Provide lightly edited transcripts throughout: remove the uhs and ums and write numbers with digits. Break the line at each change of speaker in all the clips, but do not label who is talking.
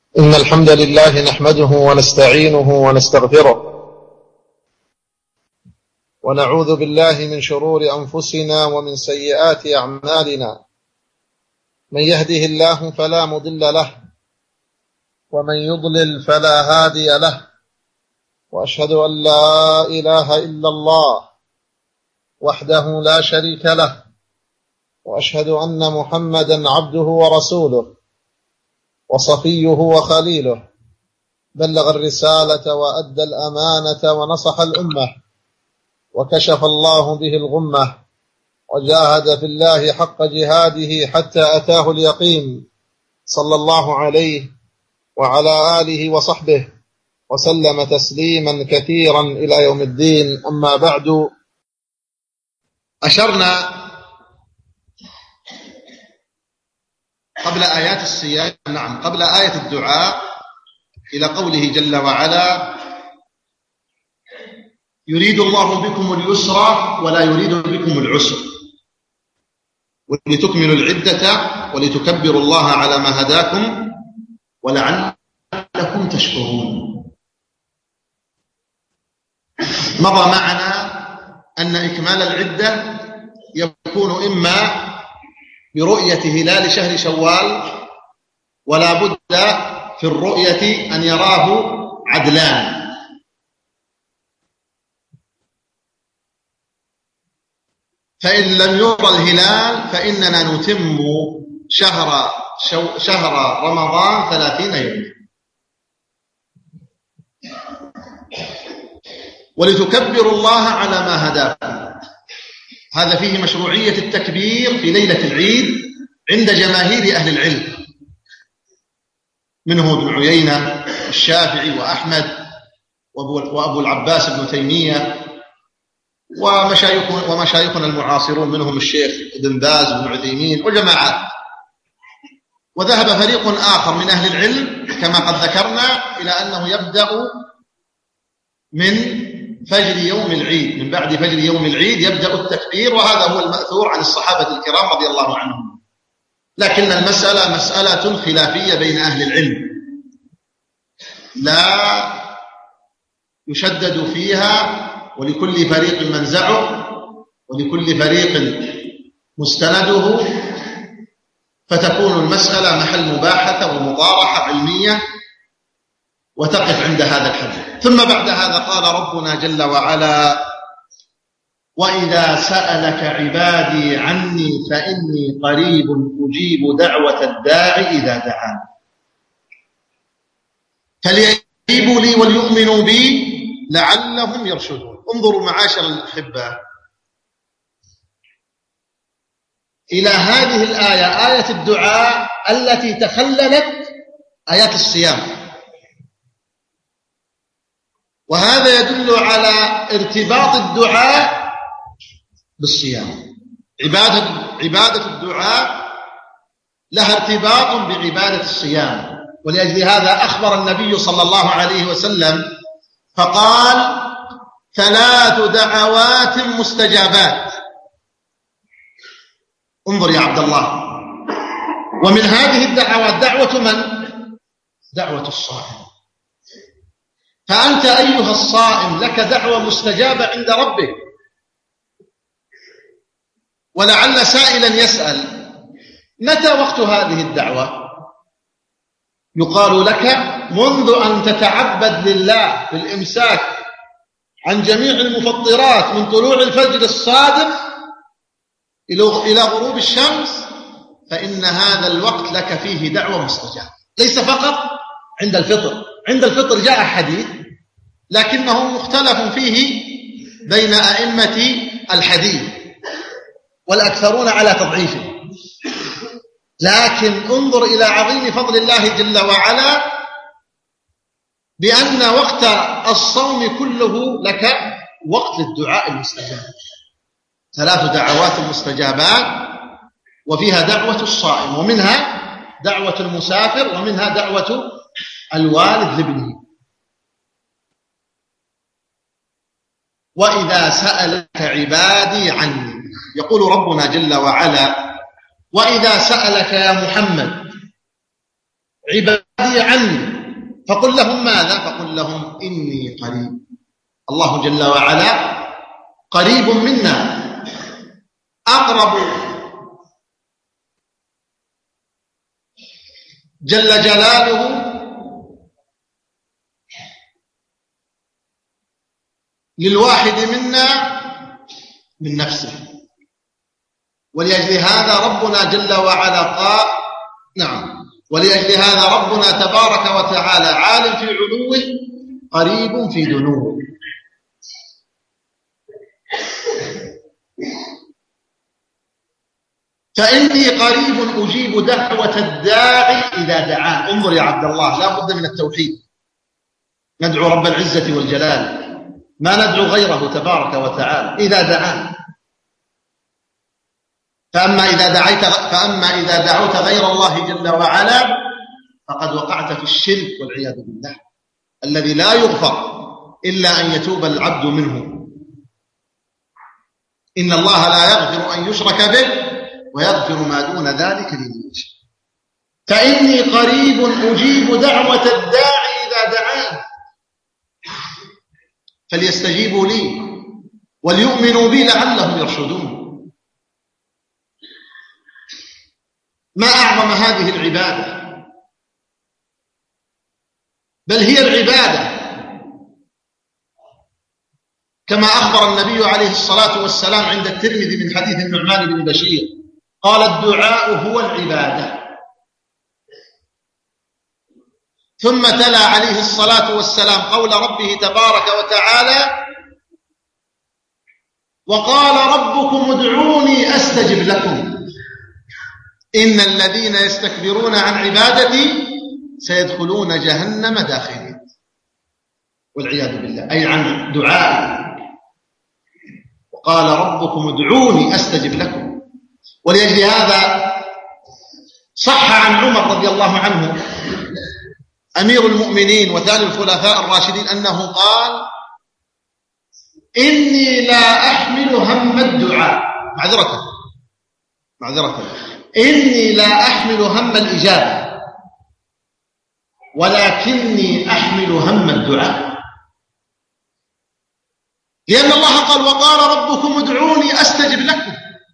إن الحمد لله نحمده ونستعينه ونستغفره ونعوذ بالله من شرور أنفسنا ومن سيئات أعمالنا. من يهده الله فلا مضل له ومن يضلل فلا هادي له، وأشهد أن لا إله إلا الله وحده لا شريك له، وأشهد أن محمدا عبده ورسوله وصفيه وخليله، بلغ الرسالة وأدى الأمانة ونصح الأمة وكشف الله به الغمة، وجاهد في الله حق جهاده حتى أتاه اليقين، صلى الله عليه وعلى آله وصحبه وسلم تسليما كثيرا إلى يوم الدين. أما بعد، أشرنا قبل آيات الصيام قبل آية الدعاء إلى قوله جل وعلا: يريد الله بكم اليسر ولا يريد بكم العسر ولتكملوا العدة ولتكبروا الله على ما هداكم ولعلكم تشكرون. مضى معنا أن إكمال العدة يكون إما برؤية هلال شهر شوال، ولا بد في الرؤية أن يراه عدلان، فإن لم يرى الهلال فإننا نتم شهر رمضان 30 يوم. ولتكبروا الله على ما هداكم، هذا فيه مشروعية التكبير في ليلة العيد عند جماهير أهل العلم، منه ابن عيينة الشافعي وأحمد وأبو العباس بن تيمية ومشايخنا المعاصرون، منهم الشيخ ابن باز بن عثيمين وجماعات. وذهب فريق آخر من أهل العلم كما قد ذكرنا إلى أنه يبدأ من فجر يوم العيد، من بعد فجر يوم العيد يبدأ التكبير، وهذا هو المأثور عن الصحابة الكرام رضي الله عنهم. لكن المسألة مسألة خلافية بين أهل العلم، لا يشدد فيها، ولكل فريق منزعه ولكل فريق مستنده، فتكون المسألة محل مباحثة ومطارحة علمية وتقف عند هذا الحد. ثم بعد هذا قال ربنا جل وعلا: وإذا سألك عبادي عني فإني قريب أجيب دعوة الداعي إذا دعان فليجيبوا لي وليؤمنوا بي لعلهم يرشدون. انظروا معاشر الأحبة إلى هذه الآية، آية الدعاء التي تخللت آيات الصيام، وهذا يدل على ارتباط الدعاء بالصيام. عبادة الدعاء لها ارتباط بعبادة الصيام، ولأجل هذا أخبر النبي صلى الله عليه وسلم فقال: 3 دعوات مستجابات. انظر يا عبد الله، ومن هذه الدعوات دعوة من؟ دعوة الصائم. فأنت أيها الصائم لك دعوة مستجابة عند ربك. ولعل سائلا يسأل: متى وقت هذه الدعوة؟ يقال لك: منذ أن تتعبد لله بالإمساك عن جميع المفطرات من طلوع الفجر الصادق إلى غروب الشمس، فإن هذا الوقت لك فيه دعوة مستجابة. ليس فقط عند الفطر، عند الفطر جاء حديث لكنه مختلف فيه بين أئمة الحديث والأكثرون على تضعيفه. لكن انظر إلى عظيم فضل الله جل وعلا بأن وقت الصوم كله لك وقت للدعاء المستجاب. 3 دعوات مستجابات، وفيها دعوة الصائم، ومنها دعوة المسافر، ومنها دعوة الوالد لابنه. وإذا سألك عبادي عني، يقول ربنا جل وعلا: وإذا سألك يا محمد عني فقل لهم ماذا؟ فقل لهم إني قريب. الله جل وعلا قريب منا، أقرب جل جلاله للواحد منا من نفسه. ولأجل هذا ربنا جل وعلا قال ولأجل هذا ربنا تبارك وتعالى عالم في علوه قريب في دنوه. فإني قريب أجيب دعوة الداعي إذا دعان. انظر يا عبد الله، لا بد من التوحيد. ندعو رب العزة والجلال، ما ندعو غيره تبارك وتعالى إذا دعان. فأما إذا دعوت غير الله جل وعلا فقد وقعت في الشرك والعياذ بالله، الذي لا يغفر إلا أن يتوب العبد منه. إن الله لا يغفر أن يشرك به ويغفر ما دون ذلك لمن يشاء. فإني قريب أجيب دعوة الداعي إذا دعان فليستجيبوا لي وليؤمنوا بي لعلهم يرشدون. ما أعظم هذه العبادة، بل هي العبادة كما أخبر النبي عليه الصلاة والسلام عند الترمذي من حديث النعمان بن بشير قال: الدعاء هو العبادة. ثم تلا عليه الصلاة والسلام قول ربه تبارك وتعالى: وقال ربكم ادعوني أستجب لكم إن الذين يستكبرون عن عبادتي سيدخلون جهنم داخلين. والعياذ بالله، أي عن دعائي. وقال ربكم ادعوني أستجب لكم. ولأجل هذا صح عن عمر رضي الله عنه أمير المؤمنين وثاني الخلفاء الراشدين أنه قال: إني لا أحمل هم الدعاء معذرة إني لا أحمل هم الإجابة ولكني أحمل هم الدعاء. لأن الله قال: وقال ربكم ادعوني أستجب لكم.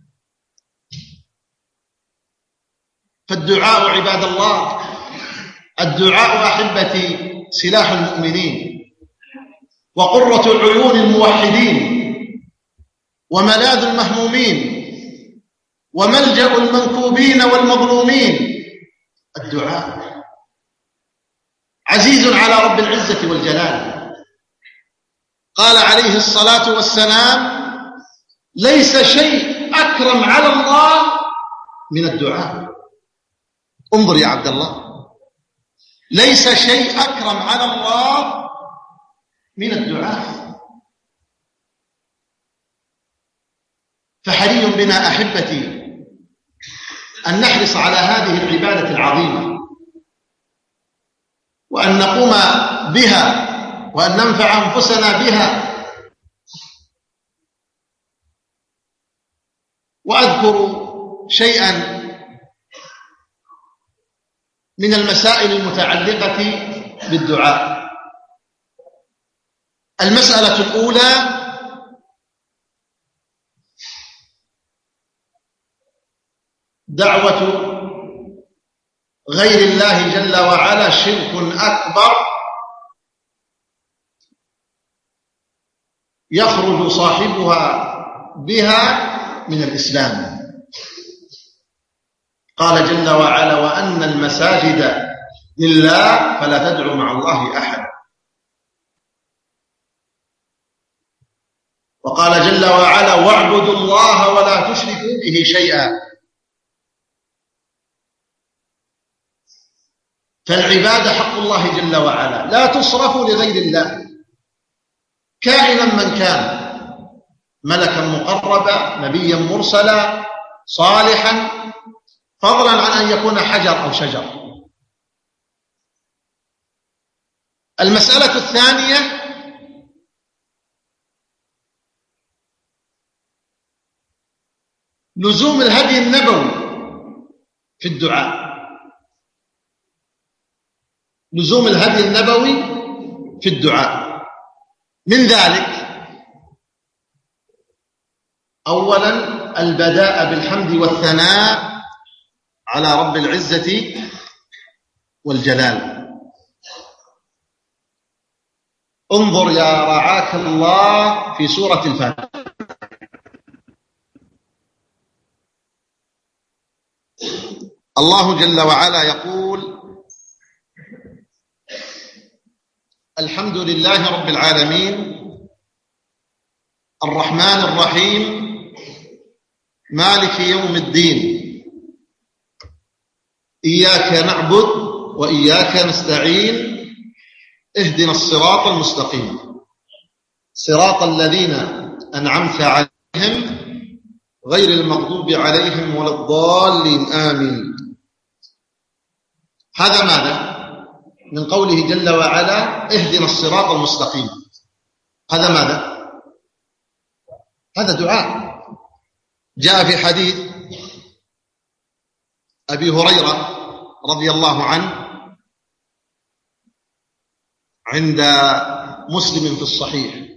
فالدعاء عباد الله، الدعاء أحبتي سلاح المؤمنين وقرة عيون الموحدين وملاذ المهمومين وملجأ المنكوبين والمظلومين. الدعاء عزيز على رب العزة والجلال. قال عليه الصلاة والسلام: ليس شيء أكرم على الله من الدعاء. انظر يا عبد الله، ليس شيء أكرم على الله من الدعاء. فحري بنا أحبتي أن نحرص على هذه العبادة العظيمة وأن نقوم بها وأن ننفع أنفسنا بها. وأذكر شيئا من المسائل المتعلقة بالدعاء. المسألة الأولى: دعوة غير الله جل وعلا شرك أكبر يخرج صاحبها بها من الإسلام. قال جل وعلا: وأن المساجد لله فلا تدعوا مع الله أحد. وقال جل وعلا: واعبدوا الله ولا تشركوا به شيئا. فالعبادة حق الله جل وعلا لا تصرف لغير الله كائنا من كان، ملكا مقربا، نبيا مرسلا، صالحا، فضلا عن أن يكون حجر أو شجر. المسألة الثانية: لزوم الهدي النبوي في الدعاء. لزوم الهدي النبوي في الدعاء. من ذلك أولا البداء بالحمد والثناء على رب العزة والجلال. انظر يا رعاك الله في سورة الفاتحة، الله جل وعلا يقول: الحمد لله رب العالمين الرحمن الرحيم مالك يوم الدين إياك نعبد وإياك نستعين اهدنا الصراط المستقيم صراط الذين أنعمت عليهم غير المغضوب عليهم ولا الضالين آمين. هذا ماذا؟ من قوله جل وعلا اهدنا الصراط المستقيم. هذا ماذا؟ هذا دعاء. جاء في حديث أبي هريرة رضي الله عنه عند مسلم في الصحيح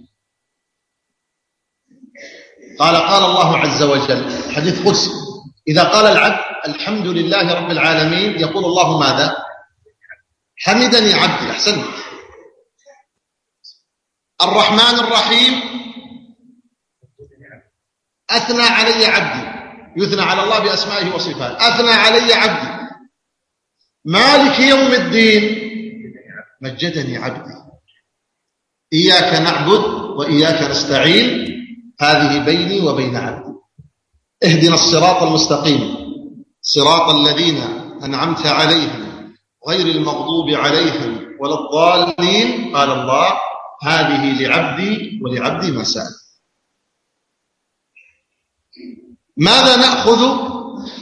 قال الله عز وجل، حديث قدسي: إذا قال العبد الحمد لله رب العالمين يقول الله ماذا؟ حمدني عبدي. أحسنت. الرحمن الرحيم أثنى علي عبدي، يثنى على الله بأسمائه وصفاته، أثنى علي عبدي. مالك يوم الدين مجدني عبدي. إياك نعبد وإياك نستعين هذه بيني وبين عبدي. اهدنا الصراط المستقيم صراط الذين أنعمت عليهم غير المغضوب عليهم ولا الضالين. قال الله: هذه لعبدي ولعبدي ما سأل. ماذا نأخذ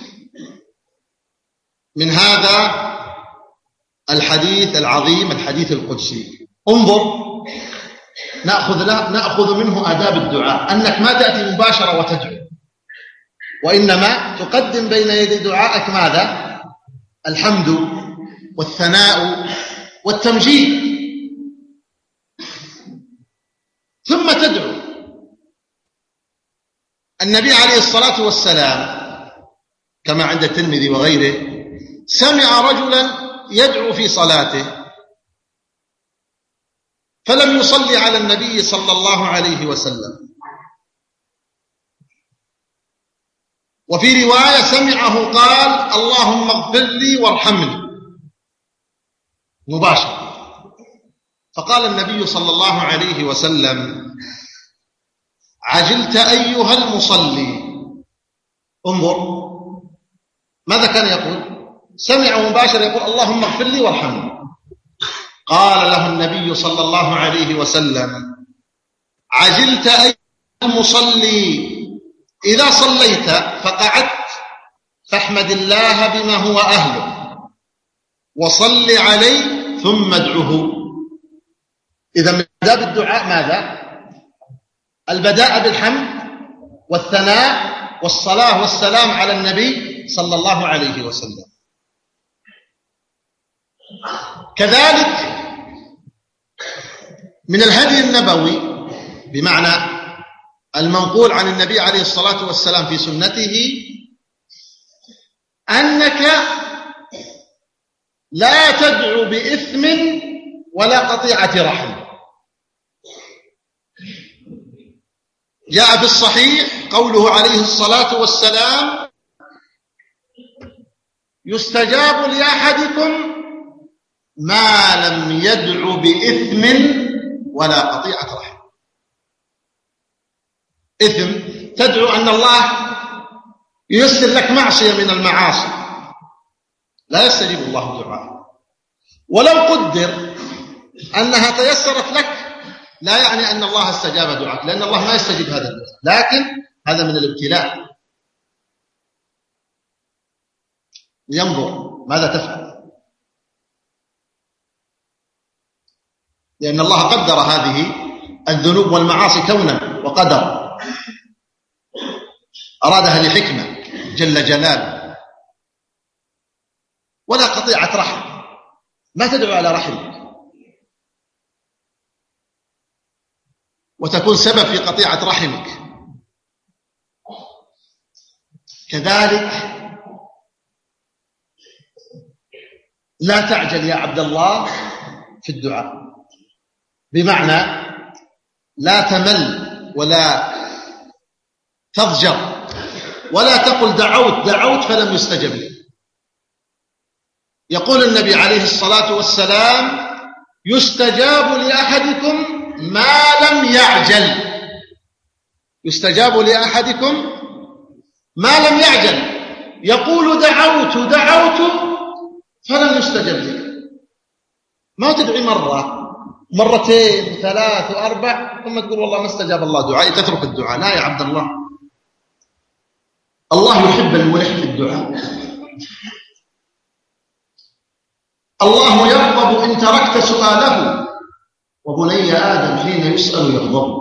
من هذا الحديث العظيم، الحديث القدسي؟ انظر، نأخذ منه آداب الدعاء، أنك ما تأتي مباشرة وتدعو، وإنما تقدم بين يدي دعائك ماذا؟ الحمد والثناء والتمجيد، ثم تدعو. النبي عليه الصلاة والسلام كما عند الترمذي وغيره سمع رجلا يدعو في صلاته فلم يصلي على النبي صلى الله عليه وسلم، وفي رواية سمعه قال: اللهم اغفر لي وارحمني، مباشرة. فقال النبي صلى الله عليه وسلم: عجلت أيها المصلي. انظر ماذا كان يقول؟ سمع مباشرة يقول: اللهم اغفر لي وارحمني. قال له النبي صلى الله عليه وسلم: عجلت أيها المصلي، إذا صليت فقعدت فاحمد الله بما هو أهله وصل عليه ثم ادعه. إذا من آداب الدعاء ماذا؟ البداء بالحمد والثناء والصلاة والسلام على النبي صلى الله عليه وسلم. كذلك من الهدي النبوي بمعنى المنقول عن النبي عليه الصلاة والسلام في سنته أنك لا تدعو بإثم ولا قطيعة رحم. جاء في الصحيح قوله عليه الصلاة والسلام: يستجاب لأحدكم ما لم يدع بإثم ولا قطيعة رحم. إثم تدعو أن الله ييسر لك معصية من المعاصي، لا يستجيب الله دعاء. ولو قدر أنها تيسرت لك لا يعني أن الله استجاب دعاءك، لأن الله ما يستجيب هذا الدعاء، لكن هذا من الابتلاء. ينظر ماذا تفعل، لأن الله قدر هذه الذنوب والمعاصي كونا وقدر، أرادها لحكمة جل جلاله. ولا قطيعة رحم، ما تدعو على رحمك وتكون سبب في قطيعة رحمك. كذلك لا تعجل يا عبد الله في الدعاء، بمعنى لا تمل ولا تضجر ولا تقل دعوت فلم يستجب لي. يقول النبي عليه الصلاة والسلام: يستجاب لأحدكم ما لم يعجل. يستجاب لأحدكم ما لم يعجل. يقول دعوت فلم يستجب لي. ما تدعي مرة مرتين 3 و4 ثم تقول والله ما استجاب الله دعائي تترك الدعاء. لا يا عبد الله، الله يحب الملح في الدعاء. الله يغضب إن تركت سؤاله، وبني آدم حين يسأل يغضب.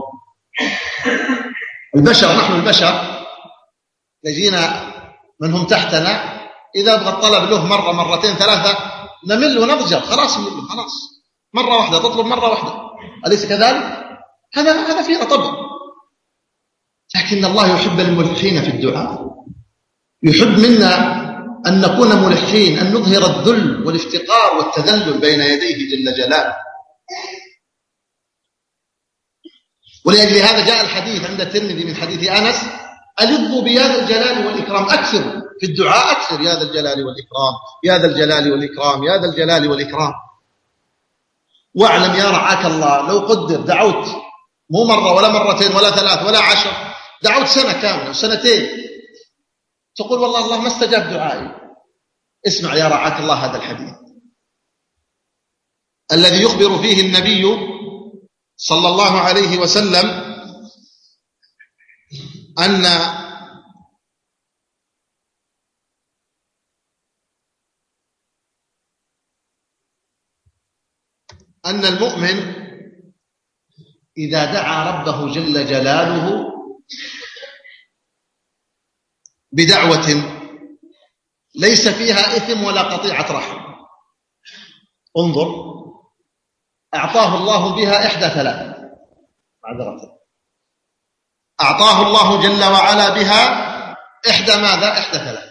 نحن البشر يجينا منهم تحتنا إذا أبغى الطلب له مرة مرتين 3 نمل ونضجر. خلاص مرة واحدة تطلب مرة واحدة، أليس كذلك؟ هذا فينا طبع. لكن الله يحب الملحين في الدعاء، يحب منا أن نكون ملحين، أن نظهر الذل والافتقار والتذلل بين يديه جل جلاله. ولأجل هذا جاء الحديث عند الترمذي من حديث أنس: ألظوا بيا ذا الجلال والإكرام. أكثر في الدعاء، أكثر يا ذا الجلال والإكرام، يا ذا الجلال والإكرام، يا ذا الجلال والإكرام. واعلم يا رعاك الله لو قدر دعوت مو مرة ولا مرتين ولا 3 ولا 10، دعوت سنة كاملة وسنتين، تقول والله الله ما استجاب دعائي. اسمع يا رعاك الله هذا الحديث الذي يخبر فيه النبي صلى الله عليه وسلم أن المؤمن إذا دعا ربه جل جلاله بدعوة ليس فيها إثم ولا قطيعة رحم، انظر، أعطاه الله بها إحدى 3. معذرة، أعطاه الله جل وعلا بها إحدى ماذا؟ إحدى 3.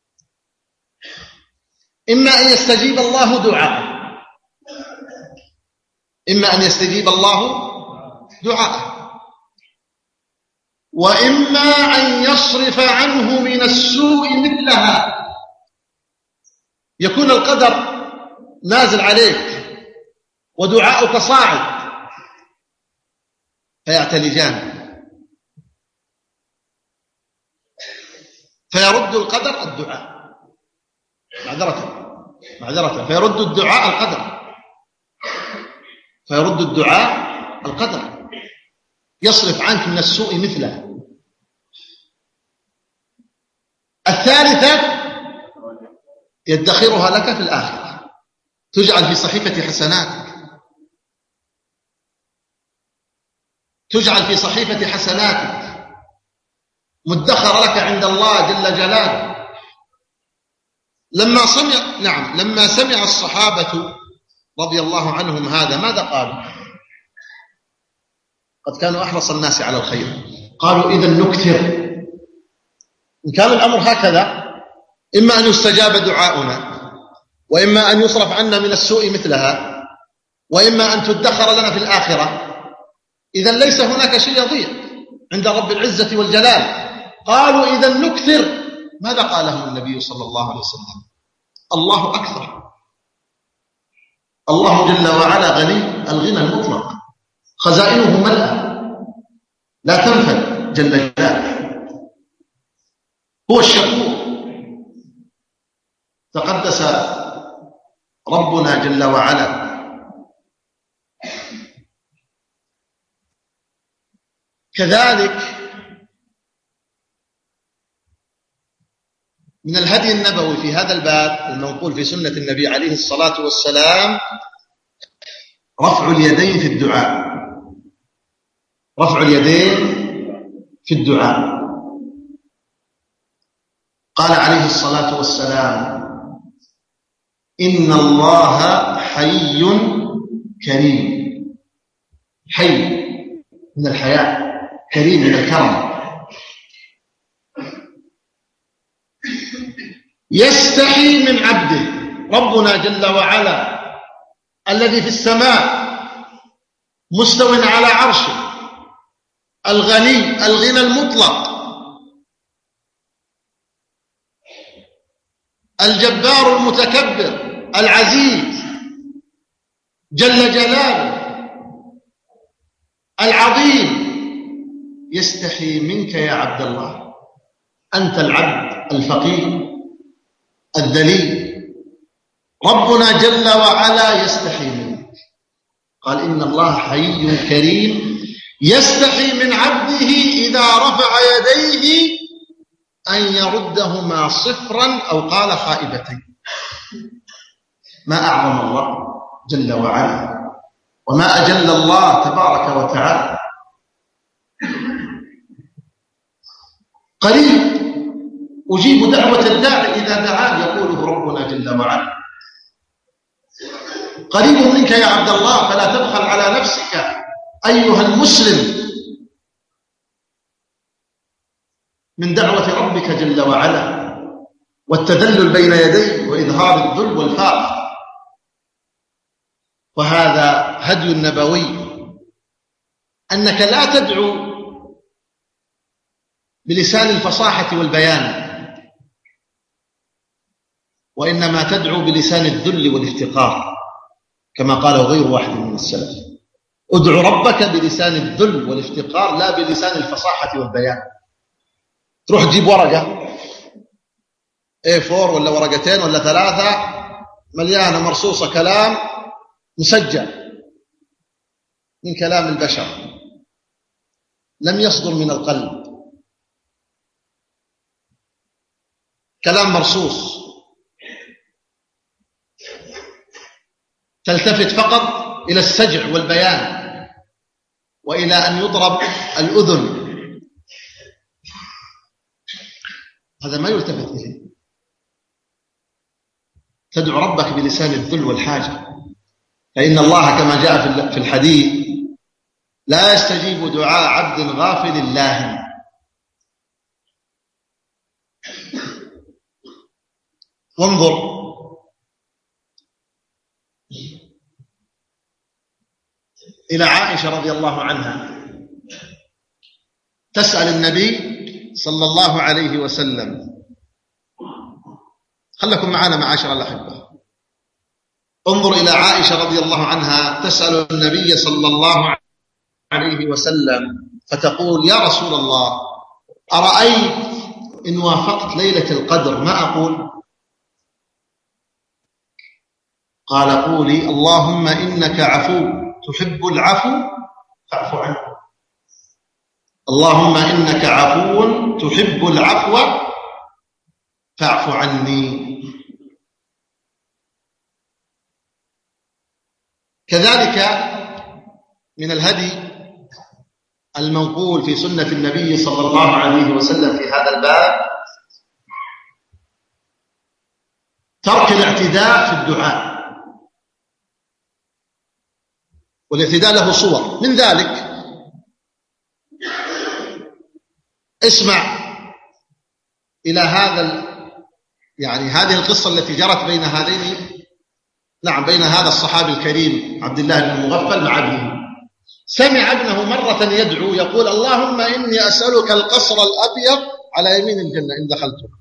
إما أن يستجيب الله دعاءه، إما أن يستجيب الله دعاءه، وإما أن يصرف عنه من السوء مثلها. يكون القدر نازل عليك ودعاؤك صاعد فيعتلجان، فيرد القدر الدعاء، معذرة، فيرد الدعاء القدر، فيرد الدعاء القدر، يصرف عنك من السوء مثله. الثالثة يدخرها لك في الآخرة، تجعل في صحيفة حسناتك، تجعل في صحيفة حسناتك مدخر لك عند الله جل جلاله. لما سمع الصحابة رضي الله عنهم هذا ماذا قالوا؟ قد كانوا أحرص الناس على الخير. قالوا إذن نكثر. إن كان الأمر هكذا، إما أن يستجاب دعاؤنا، وإما أن يصرف عنا من السوء مثلها، وإما أن تدخر لنا في الآخرة، إذن ليس هناك شيء يضيع عند رب العزة والجلال. قالوا إذن نكثر. ماذا قالهم النبي صلى الله عليه وسلم؟ الله أكثر. الله جل وعلا غني الغنى المطلق، خزائنه ملأى لا تنفد جل جلاله، هو الشكور. تقدس ربنا جل وعلا. كذلك من الهدي النبوي في هذا الباب المنقول في سنة النبي عليه الصلاة والسلام رفع اليدين في الدعاء، رفع اليدين في الدعاء. قال عليه الصلاة والسلام: إن الله كريم، حي من الحياة، كريم من الكرم. يستحي من عبده. ربنا جل وعلا الذي في السماء مستو على عرشه، الغني الغنى المطلق، الجبار المتكبر العزيز جل جلاله العظيم، يستحي منك يا عبد الله. أنت العبد الفقير الذليل، ربنا جل وعلا يستحي منك. قال إن الله حي كريم يستحي من عبده إذا رفع يديه أن يردهما صفرا أو قال خائبتين. ما أعظم الله جل وعلا وما أجل الله تبارك وتعالى. قريب أجيب دعوة الداعي إذا دعان، يقوله ربنا جل وعلا. قريب منك يا عبد الله، فلا تبخل على نفسك أيها المسلم من دعوة ربك جل وعلا والتذلل بين يديه وإظهار الذل والفاقة. وهذا هدي النبوي، أنك لا تدعو بلسان الفصاحة والبيان، وإنما تدعو بلسان الذل والافتقار، كما قاله غير واحد من السلف. ادعو ربك بلسان الذل والافتقار لا بلسان الفصاحة والبيان. تروح تجيب ورقة A4 ولا ورقتين ولا 3 مليانة مرصوصة كلام مسجل من كلام البشر لم يصدر من القلب، كلام مرصوص، تلتفت فقط إلى السجع والبيان وإلى أن يضرب الأذن. هذا ما يلتفت إليه. تدعو ربك بلسان الذل والحاجة، فإن الله كما جاء في الحديث لا يستجيب دعاء عبد غافل الله. وانظر إلى عائشة رضي الله عنها تسأل النبي صلى الله عليه وسلم. خلكم معنا معاشر الأحبة. انظر إلى عائشة رضي الله عنها تسأل النبي صلى الله عليه وسلم فتقول: يا رسول الله، أرأيت إن وافقت ليلة القدر ما أقول؟ قال: قولي: اللهم إنك عفو تحب العفو فاعف عني. اللهم إنك عفو تحب العفو فاعف عني. كذلك من الهدي المنقول في سنة النبي صلى الله عليه وسلم في هذا الباب ترك الاعتداء في الدعاء. والاعتداء له صور، من ذلك اسمع إلى هذه القصة التي جرت بين بين هذا الصحابي الكريم عبد الله بن المغفل مع ابنه. سمع ابنه مرة يدعو يقول: اللهم إني أسألك القصر الأبيض على يمين الجنة إن دخلته.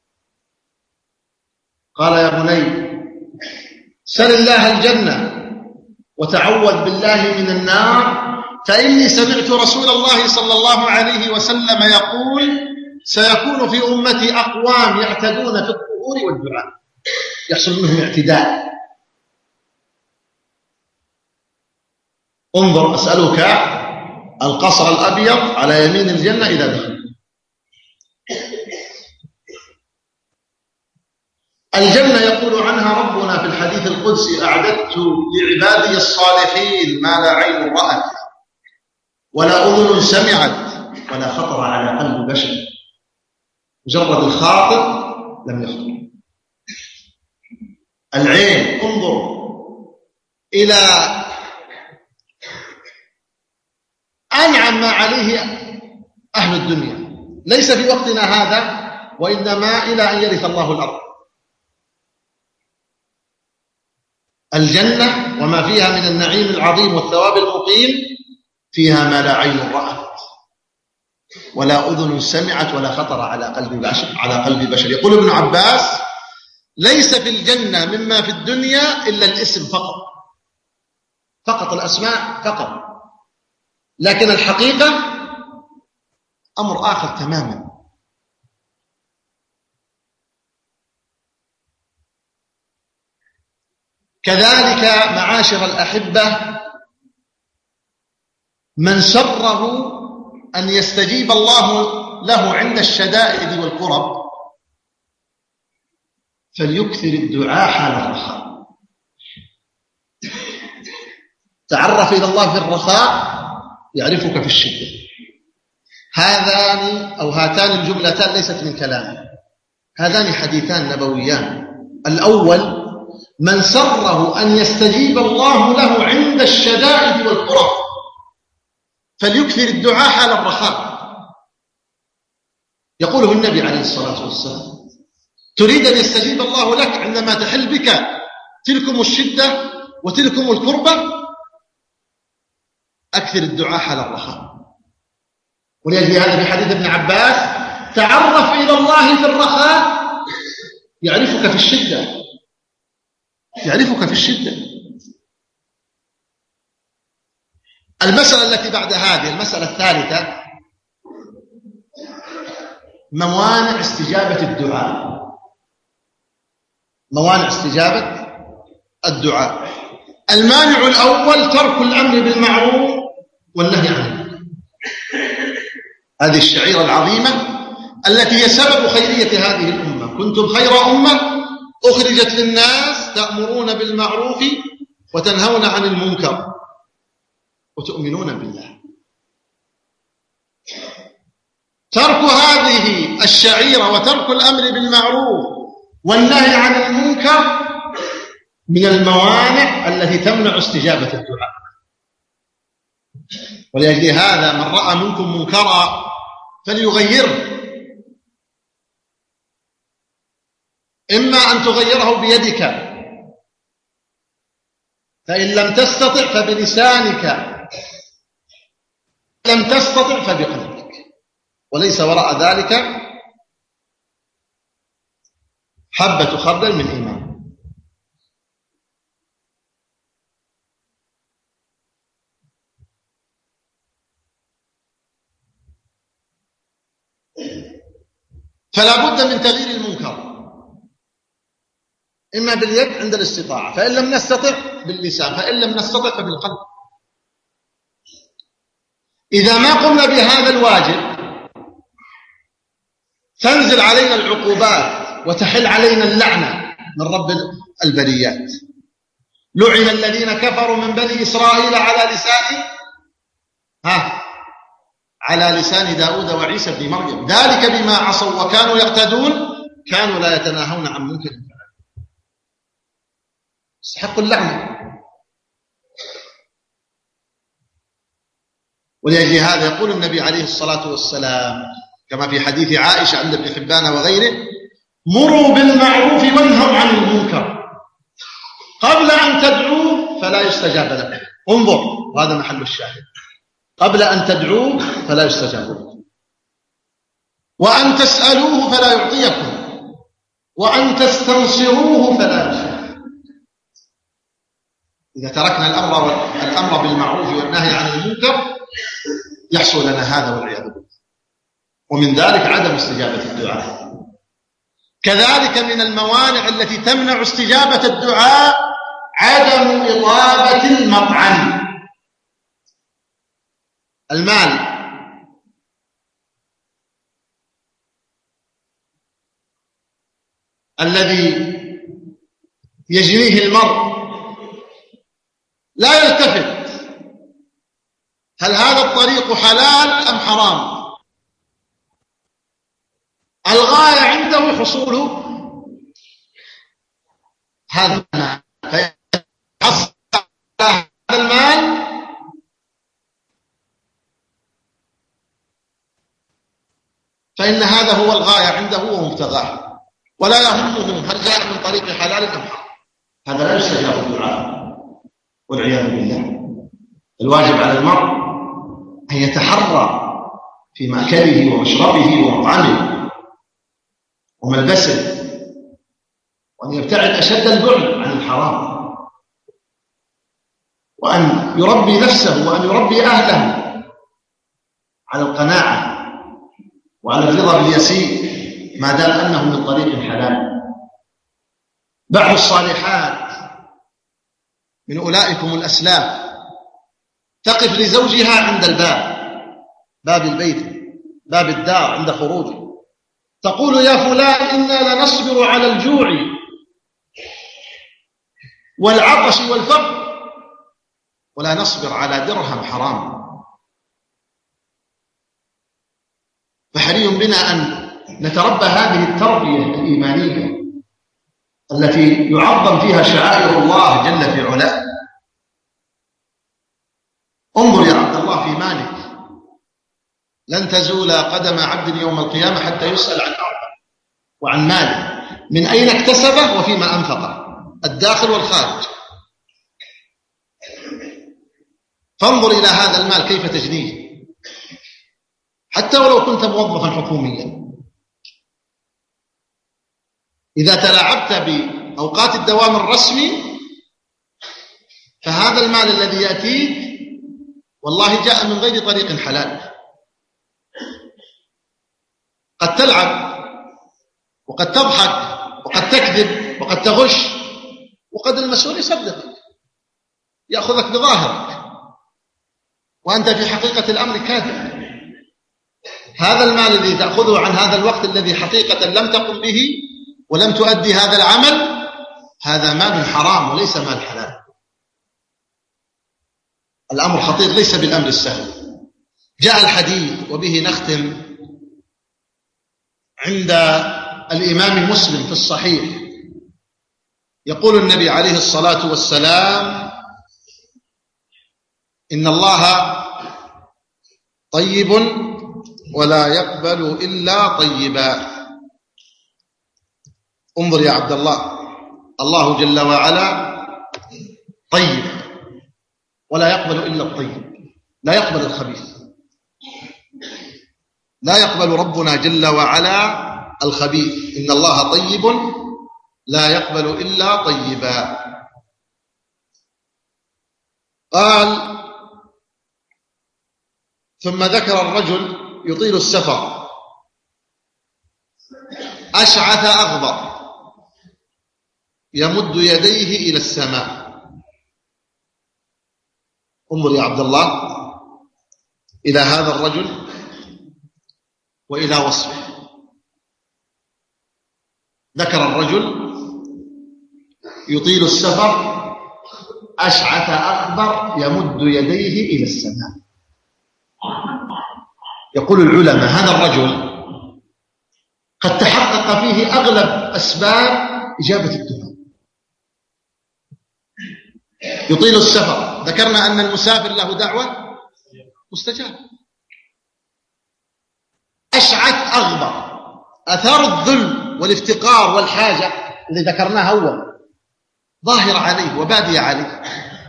قال: يا بني، سل الله الجنة وتعوذ بالله من النار، فإني سمعت رسول الله صلى الله عليه وسلم يقول: سيكون في أمتي أقوام يعتدون في الطهور والدعاء، يحصل منهم اعتداء. انظر، أسألك القصر الأبيض على يمين الجنة إذا دخل. الجنة يقول عنها ربنا في الحديث القدسي: أعددت لعبادي الصالحين ما لا عين رأت ولا أذن سمعت ولا خطر على قلب بشر. مجرد الخاطر لم يخطر. العين، انظر إلى أنعم ما عليه أهل الدنيا، ليس في وقتنا هذا، وإنما إلى أن يرث الله الأرض. الجنة وما فيها من النعيم العظيم والثواب المقيم فيها ما لا عين رأت ولا أذن سمعت ولا خطر على قلب بشر. يقول ابن عباس: ليس في الجنة مما في الدنيا إلا الاسم فقط الأسماء فقط، لكن الحقيقة أمر آخر تماما. كذلك معاشر الأحبة، من سره أن يستجيب الله له عند الشدائد والكرب فليكثر الدعاء حال الرخاء. تعرف إلى الله في الرخاء يعرفك في الشدة. هاتان الجملتان ليست من كلام، هذان حديثان نبويان. الأول: من سره أن يستجيب الله له عند الشدائد والكرب فليكثر الدعاء حال الرخاء. يقوله النبي عليه الصلاة والسلام: تريد أن يستجيب الله لك عندما تحل بك تلكم الشدة وتلكم الكربة؟ أكثر الدعاء حال الرخاء. ولأجل هذا في حديث ابن عباس: تعرف إلى الله في الرخاء يعرفك في الشدة. يعرفك في الشدة. المسألة التي بعد هذه، المسألة الثالثة: موانع استجابة الدعاء. موانع استجابة الدعاء. المانع الأول: ترك الأمر بالمعروف والنهي عن المنكر. هذه الشعيرة العظيمة التي هي سبب خيرية هذه الأمة. كنتم خير أمة أخرجت للناس تأمرون بالمعروف وتنهون عن المنكر وتؤمنون بالله. ترك هذه الشعيرة وترك الأمر بالمعروف والنهي عن المنكر من الموانع التي تمنع استجابة الدعاء. ولأجل هذا من رأى منكم منكرا فليغيره، إما أن تغيره بيدك، فإن لم تستطع فبلسانك، لم تستطع فبقلبك، وليس وراء ذلك حبة خردل من إيمان. فلا بد من تغيير المنكر، إما باليد عند الاستطاعة، فإن لم نستطع باللسان، فإن لم نستطع فبالقلب. إذا ما قمنا بهذا الواجب تنزل علينا العقوبات وتحل علينا اللعنة من رب البريات. لعن الذين كفروا من بني إسرائيل على لسان داود وعيسى بن مريم ذلك بما عصوا وكانوا يعتدون كانوا لا يتناهون عن منكر فعلوه. يستحق اللعنة. ولأجل هذا يقول النبي عليه الصلاة والسلام كما في حديث عائشة عند ابن حبان وغيره: مروا بالمعروف وانهوا عن المنكر قبل أن تدعوه فلا يستجاب لكم. انظر، وهذا محل الشاهد: قبل أن تدعوه فلا يستجاب لكم، وأن تسألوه فلا يعطيكم، وأن تستنصروه فلا يشاء. إذا تركنا الأمر بالمعروف والنهي عن المنكر يحصل لنا هذا والعياذ بالله، ومن ذلك عدم استجابة الدعاء. كذلك من الموانع التي تمنع استجابة الدعاء عدم إطابة المطعم. المال الذي يجنيه المرء لا يلتفت هل هذا الطريق حلال أم حرام، الغاية عنده حصوله هذا المال، فيحصل هذا المال فإن هذا هو الغاية عنده ومبتغاه، ولا يهمه هل جاء من طريق حلال أم حرام. هذا لا يستجاب الدعاء والعياذ بالله. الواجب على المرء أن يتحرى في مأكله ومشربه ومطعمه وملبسه، وأن يبتعد أشد البعد عن الحرام، وأن يربي نفسه وأن يربي أهله على القناعة وعلى الرضا باليسير ما دام أنه من طريق حلال. بعض الصالحات من أولئكم الأسلاف تقف لزوجها عند باب البيت، باب الدار عند خروجه، تقول: يا فلان، إنا لنصبر على الجوع والعطش والفقر ولا نصبر على درهم حرام. فحري بنا أن نتربى هذه التربية الإيمانية التي يعظم فيها شعائر الله جل في علاه. انظر يا عبد الله في مالك: لن تزول قدم عبد يوم القيامة حتى يسأل عن أربع: وعن ماله، من أين اكتسبه وفيما أنفقه، الداخل والخارج. فانظر إلى هذا المال كيف تجنيه، حتى ولو كنت موظفا حكوميا. إذا تلاعبت بأوقات الدوام الرسمي فهذا المال الذي يأتيك والله جاء من غير طريق حلال. قد تلعب وقد تضحك وقد تكذب وقد تغش، وقد المسؤول يصدقك يأخذك بظاهرك وأنت في حقيقة الأمر كاذب. هذا المال الذي تأخذه عن هذا الوقت الذي حقيقة لم تقم به ولم تؤدي هذا العمل، هذا مال حرام وليس مال حلال. الأمر خطير، ليس بالأمر السهل. جاء الحديث وبه نختم عند الإمام مسلم في الصحيح، يقول النبي عليه الصلاة والسلام: إن الله طيب ولا يقبل إلا طيبا. انظر يا عبد الله، الله جل وعلا طيب ولا يقبل إلا الطيب، لا يقبل الخبيث. لا يقبل ربنا جل وعلا الخبيث. إن الله طيب لا يقبل إلا طيبا. قال: ثم ذكر الرجل يطيل السفر أشعث أغبر يمد يديه إلى السماء. انظر يا عبد الله إلى هذا الرجل وإلى وصفه. ذكر الرجل يطيل السفر أشعث أغبر يمد يديه إلى السماء. يقول العلماء: هذا الرجل قد تحقق فيه أغلب أسباب إجابة الدعاء. يطيل السفر، ذكرنا أن المسافر له دعوة مستجابة. أشعث أغبر، أثار الذل والافتقار والحاجة اللي ذكرناها أول ظاهرة عليه وبادية عليه.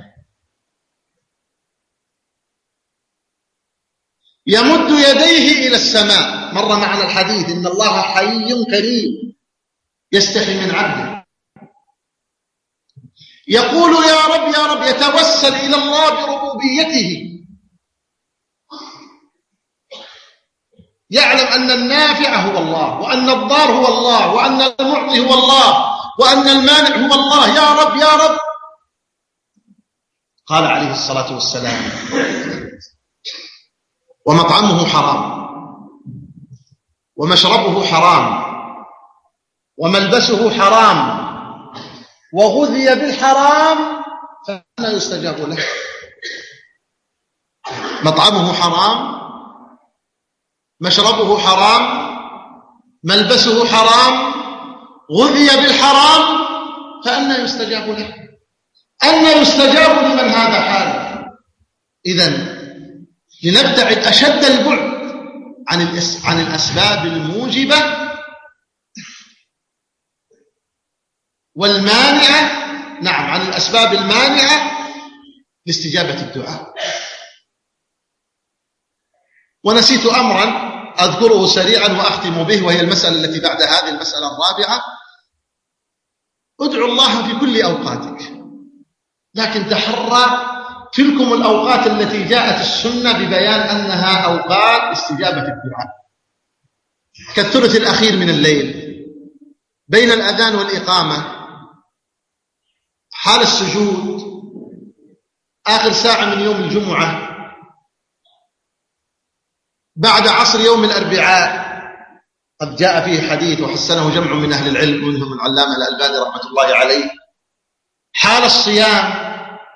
يمد يديه إلى السماء. مر معنا الحديث: إن الله حي كريم يستحي من عبده. يقول: يا رب يا رب، يتوسل إلى الله بربوبيته. يعلم أن النافع هو الله، وأن الضار هو الله، وأن المعطي هو الله، وأن المانع هو الله. يا رب يا رب. قال عليه الصلاة والسلام: ومطعمه حرام، ومشربه حرام، وملبسه حرام، وغذي بالحرام، فلا يستجاب له. مطعمه حرام، مشربه حرام، ملبسه حرام، غذي بالحرام، فأنى يستجاب له. أن يستجاب لمن هذا حاله. إذن لنبتعد أشد البعد عن الأسباب الموجبة والمانعة، نعم، عن الأسباب المانعة لاستجابة الدعاء. ونسيت أمرا أذكره سريعا وأختم به، وهي المسألة التي بعد هذه، المسألة الرابعة: ادعوا الله في كل أوقاتك، لكن تحرى تلكم الأوقات التي جاءت السنة ببيان أنها أوقات استجابة الدعاء، كالثلث الأخير من الليل، بين الأذان والإقامة، حال السجود، آخر ساعة من يوم الجمعة، بعد عصر يوم الأربعاء، قد جاء فيه حديث وحسنه جمع من أهل العلم منهم العلامة الألباني رحمة الله عليه، حال الصيام.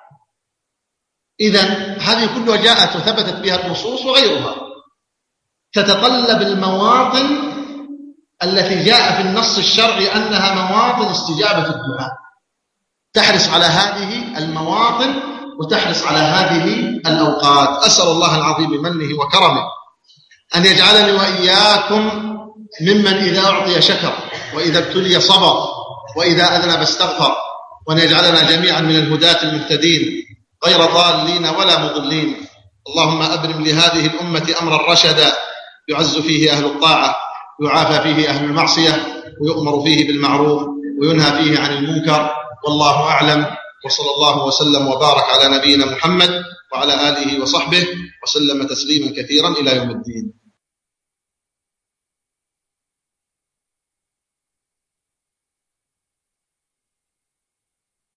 إذن هذه كلها جاءت وثبتت بها النصوص وغيرها، تتطلب المواطن التي جاء في النص الشرعي أنها مواطن استجابة الدعاء، تحرص على هذه المواطن وتحرص على هذه الأوقات. أسأل الله العظيم بمنه وكرمه أن يجعلني وإياكم ممن إذا أعطي شكر، وإذا ابتلي صبر، وإذا أذنب استغفر، وأن يجعلنا جميعا من الهداة المهتدين غير ضالين ولا مضلين. اللهم أبرم لهذه الأمة أمرا رشدا، يعز فيه أهل الطاعة، يعافى فيه أهل المعصية، ويؤمر فيه بالمعروف، وينهى فيه عن المنكر. والله أعلم، وصلى الله وسلم وبارك على نبينا محمد وعلى آله وصحبه وسلم تسليما كثيرا إلى يوم الدين.